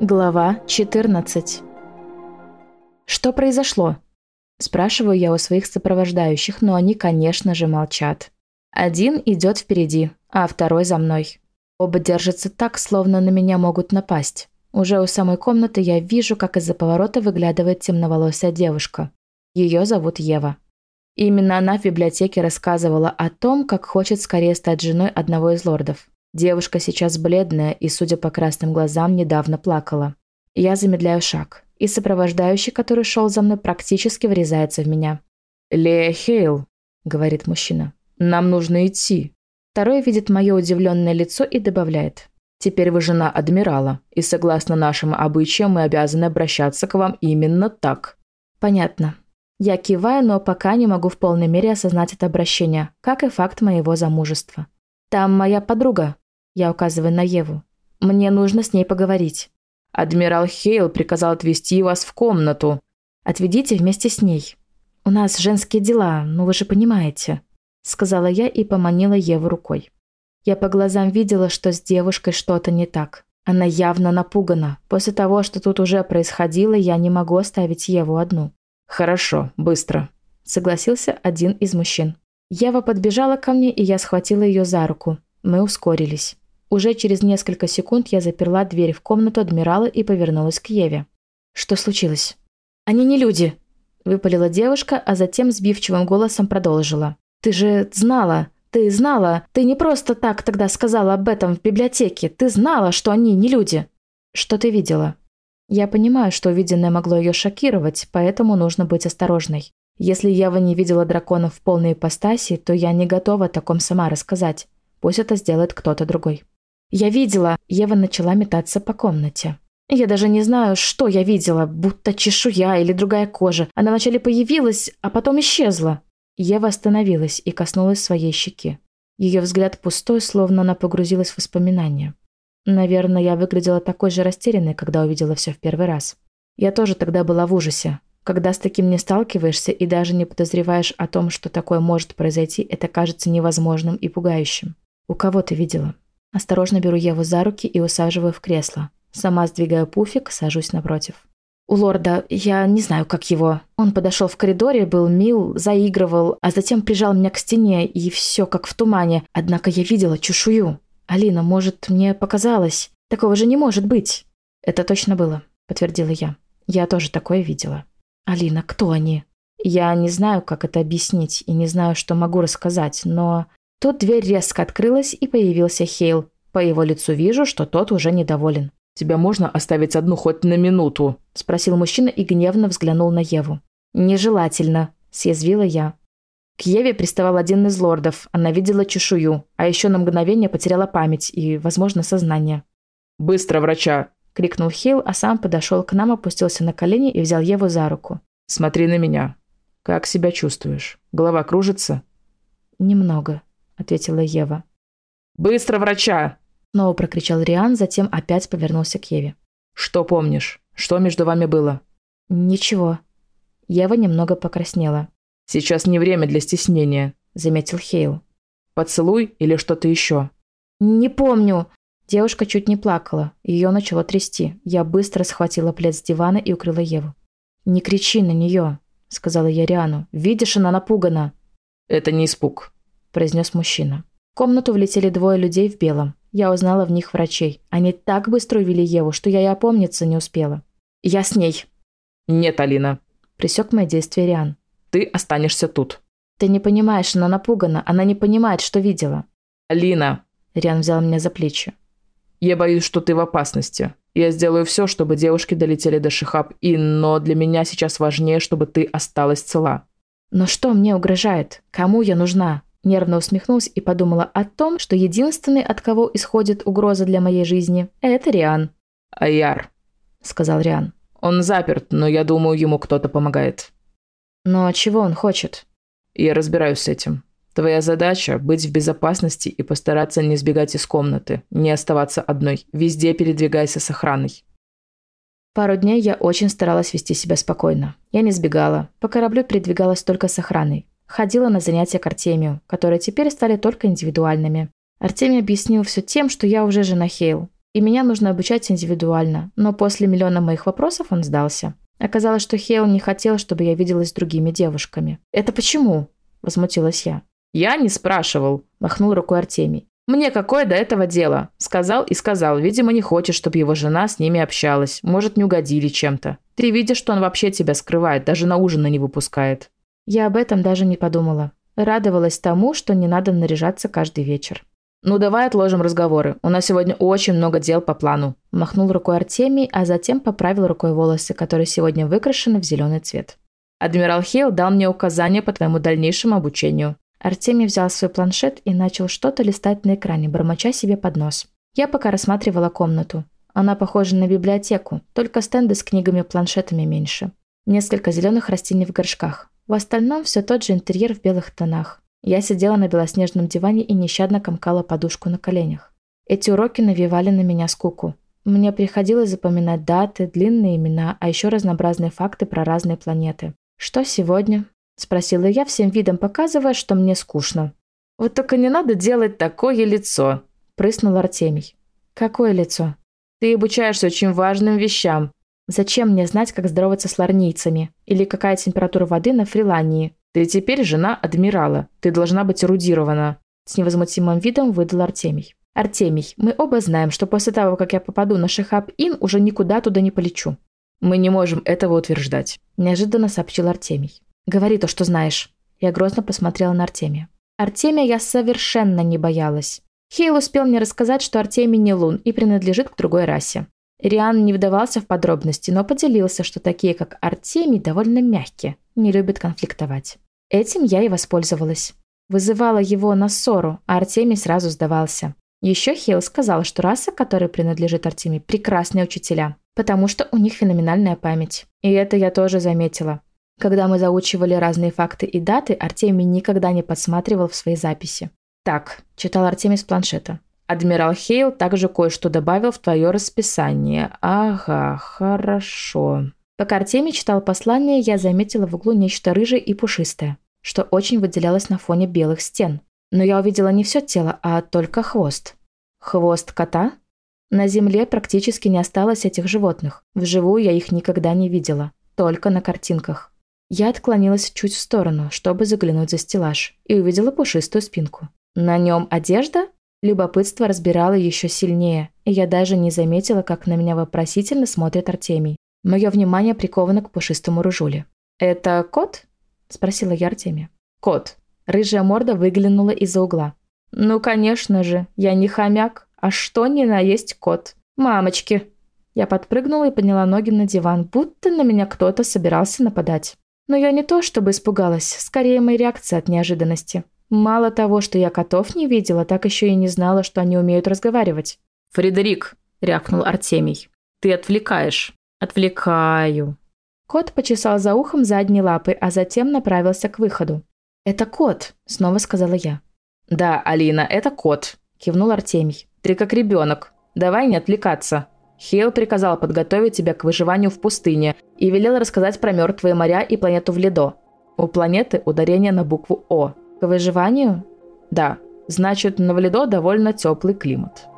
Глава 14. «Что произошло?» Спрашиваю я у своих сопровождающих, но они, конечно же, молчат. Один идет впереди, а второй за мной. Оба держатся так, словно на меня могут напасть. Уже у самой комнаты я вижу, как из-за поворота выглядывает темноволосая девушка. Ее зовут Ева. Именно она в библиотеке рассказывала о том, как хочет скорее стать женой одного из лордов. Девушка сейчас бледная и, судя по красным глазам, недавно плакала. Я замедляю шаг, и сопровождающий, который шел за мной, практически врезается в меня. «Лея Хейл», — говорит мужчина, — «нам нужно идти». Второй видит мое удивленное лицо и добавляет. «Теперь вы жена адмирала, и согласно нашим обычаям мы обязаны обращаться к вам именно так». «Понятно». Я киваю, но пока не могу в полной мере осознать это обращение, как и факт моего замужества. «Там моя подруга», — я указываю на Еву. «Мне нужно с ней поговорить». «Адмирал Хейл приказал отвезти вас в комнату». «Отведите вместе с ней. У нас женские дела, ну вы же понимаете», — сказала я и поманила Еву рукой. Я по глазам видела, что с девушкой что-то не так. Она явно напугана. После того, что тут уже происходило, я не могу оставить Еву одну. «Хорошо, быстро», — согласился один из мужчин. Ева подбежала ко мне, и я схватила ее за руку. Мы ускорились. Уже через несколько секунд я заперла дверь в комнату адмирала и повернулась к Еве. «Что случилось?» «Они не люди», — выпалила девушка, а затем сбивчивым голосом продолжила. «Ты же знала, ты не просто так тогда сказала об этом в библиотеке, ты знала, что они не люди». «Что ты видела?» Я понимаю, что увиденное могло ее шокировать, поэтому нужно быть осторожной. Если Ева не видела драконов в полной ипостаси, то я не готова о таком сама рассказать. Пусть это сделает кто-то другой. «Я видела!» Ева начала метаться по комнате. «Я даже не знаю, что я видела, будто чешуя или другая кожа. Она вначале появилась, а потом исчезла». Ева остановилась и коснулась своей щеки. Ее взгляд пустой, словно она погрузилась в воспоминания. Наверное, я выглядела такой же растерянной, когда увидела все в первый раз. Я тоже тогда была в ужасе. Когда с таким не сталкиваешься и даже не подозреваешь о том, что такое может произойти, это кажется невозможным и пугающим. «У кого ты видела?» Осторожно беру Еву за руки и усаживаю в кресло. Сама сдвигаю пуфик, сажусь напротив. «У лорда, я не знаю, как его. Он подошел в коридоре, был мил, заигрывал, а затем прижал меня к стене, и все как в тумане. Однако я видела чешую. Алина, может, мне показалось? Такого же не может быть». «Это точно было», — подтвердила я. «Я тоже такое видела». «Алина, кто они?» Я не знаю, как это объяснить, и не знаю, что могу рассказать, но... Тут дверь резко открылась, и появился Хейл. По его лицу вижу, что тот уже недоволен. «Тебя можно оставить одну хоть на минуту?» – спросил мужчина и гневно взглянул на Еву. «Нежелательно», – съязвила я. К Еве приставал один из лордов. Она видела чешую, а еще на мгновение потеряла память и, возможно, сознание. «Быстро врача!» – крикнул Хейл, а сам подошел к нам, опустился на колени и взял Еву за руку. «Смотри на меня. Как себя чувствуешь? Голова кружится?» «Немного», – ответила Ева. «Быстро врача!» – снова прокричал Риан, затем опять повернулся к Еве. «Что помнишь? Что между вами было?» «Ничего». Ева немного покраснела. «Сейчас не время для стеснения», – заметил Хейл. «Поцелуй или что-то еще?» «Не помню». Девушка чуть не плакала. Ее начало трясти. Я быстро схватила плед с дивана и укрыла Еву. «Не кричи на нее», – сказала я Риану. «Видишь, она напугана». «Это не испуг», – произнес мужчина. В комнату влетели двое людей в белом. Я узнала в них врачей. Они так быстро увели Еву, что я и опомниться не успела. «Я с ней». «Нет, Алина», – пресек мои действия Риан. «Ты останешься тут». «Ты не понимаешь, она напугана. Она не понимает, что видела». «Алина», – Риан взял меня за плечи. «Я боюсь, что ты в опасности. Я сделаю все, чтобы девушки долетели до Шихаб-Ин, но для меня сейчас важнее, чтобы ты осталась цела». «Но что мне угрожает? Кому я нужна?» Нервно усмехнулась и подумала о том, что единственный, от кого исходит угроза для моей жизни, это Риан. «Аяр», – сказал Риан. «Он заперт, но я думаю, ему кто-то помогает». «Но чего он хочет?» «Я разбираюсь с этим. Твоя задача – быть в безопасности и постараться не сбегать из комнаты, не оставаться одной. Везде передвигайся с охраной». Пару дней я очень старалась вести себя спокойно. Я не сбегала. По кораблю передвигалась только с охраной. Ходила на занятия к Артемию, которые теперь стали только индивидуальными. Артемий объяснил все тем, что я уже жена Хейл. И меня нужно обучать индивидуально, но после миллиона моих вопросов он сдался. Оказалось, что Хейл не хотел, чтобы я виделась с другими девушками. «Это почему?» – возмутилась я. «Я не спрашивал», – махнул рукой Артемий. «Мне какое до этого дело? Сказал и сказал. Видимо, не хочет, чтобы его жена с ними общалась. Может, не угодили чем-то. Ты видишь, что он вообще тебя скрывает, даже на ужин не выпускает». Я об этом даже не подумала. Радовалась тому, что не надо наряжаться каждый вечер. «Ну, давай отложим разговоры. У нас сегодня очень много дел по плану». Махнул рукой Артемий, а затем поправил рукой волосы, которые сегодня выкрашены в зеленый цвет. «Адмирал Хейл дал мне указания по твоему дальнейшему обучению». Артемий взял свой планшет и начал что-то листать на экране, бормоча себе под нос. Я пока рассматривала комнату. Она похожа на библиотеку, только стенды с книгами-планшетами меньше. Несколько зеленых растений в горшках. В остальном все тот же интерьер в белых тонах. Я сидела на белоснежном диване и нещадно комкала подушку на коленях. Эти уроки навевали на меня скуку. Мне приходилось запоминать даты, длинные имена, а еще разнообразные факты про разные планеты. «Что сегодня?» – спросила я, всем видом показывая, что мне скучно. «Вот только не надо делать такое лицо», – прыснул Артемий. «Какое лицо?» «Ты обучаешься очень важным вещам». «Зачем мне знать, как здороваться с ларнийцами? Или какая температура воды на Фрилании?» «Ты теперь жена адмирала. Ты должна быть эрудирована», – с невозмутимым видом выдал Артемий. «Артемий, мы оба знаем, что после того, как я попаду на Шихаб-Ин, уже никуда туда не полечу». «Мы не можем этого утверждать», – неожиданно сообщил Артемий. «Говори то, что знаешь». Я грозно посмотрела на Артемия. Артемия я совершенно не боялась. Хейл успел мне рассказать, что Артемий не лун и принадлежит к другой расе. Риан не вдавался в подробности, но поделился, что такие, как Артемий, довольно мягкие, не любят конфликтовать. Этим я и воспользовалась. Вызывала его на ссору, а Артемий сразу сдавался. Еще Хейл сказал, что раса, которой принадлежит Артемий, прекрасные учителя, потому что у них феноменальная память. И это я тоже заметила. Когда мы заучивали разные факты и даты, Артемий никогда не подсматривал в свои записи. «Так», – читал Артемий с планшета. «Адмирал Хейл также кое-что добавил в твое расписание. Ага, хорошо». Пока Артемий читал послание, я заметила в углу нечто рыжее и пушистое, что очень выделялось на фоне белых стен. Но я увидела не все тело, а только хвост. Хвост кота? На земле практически не осталось этих животных. Вживую я их никогда не видела, только на картинках. Я отклонилась чуть в сторону, чтобы заглянуть за стеллаж, и увидела пушистую спинку. На нем одежда? Любопытство разбирало еще сильнее, и я даже не заметила, как на меня вопросительно смотрит Артемий. Мое внимание приковано к пушистому рыжуле. «Это кот?» – спросила я Артемия. «Кот». Рыжая морда выглянула из-за угла. «Ну, конечно же, я не хомяк, а что ни на есть кот. Мамочки!» Я подпрыгнула и подняла ноги на диван, будто на меня кто-то собирался нападать. Но я не то чтобы испугалась, скорее моя реакция от неожиданности. Мало того, что я котов не видела, так еще и не знала, что они умеют разговаривать. «Фредерик!» – рявкнул Артемий. «Ты отвлекаешь». «Отвлекаю». Кот почесал за ухом задней лапы, а затем направился к выходу. «Это кот», – снова сказала я. «Да, Алина, это кот», – кивнул Артемий. «Ты как ребенок. Давай не отвлекаться. Хейл приказал подготовить тебя к выживанию в пустыне и велел рассказать про мертвые моря и планету Вледо. У планеты ударение на букву «О». К выживанию? Да, значит, на Вледо довольно теплый климат».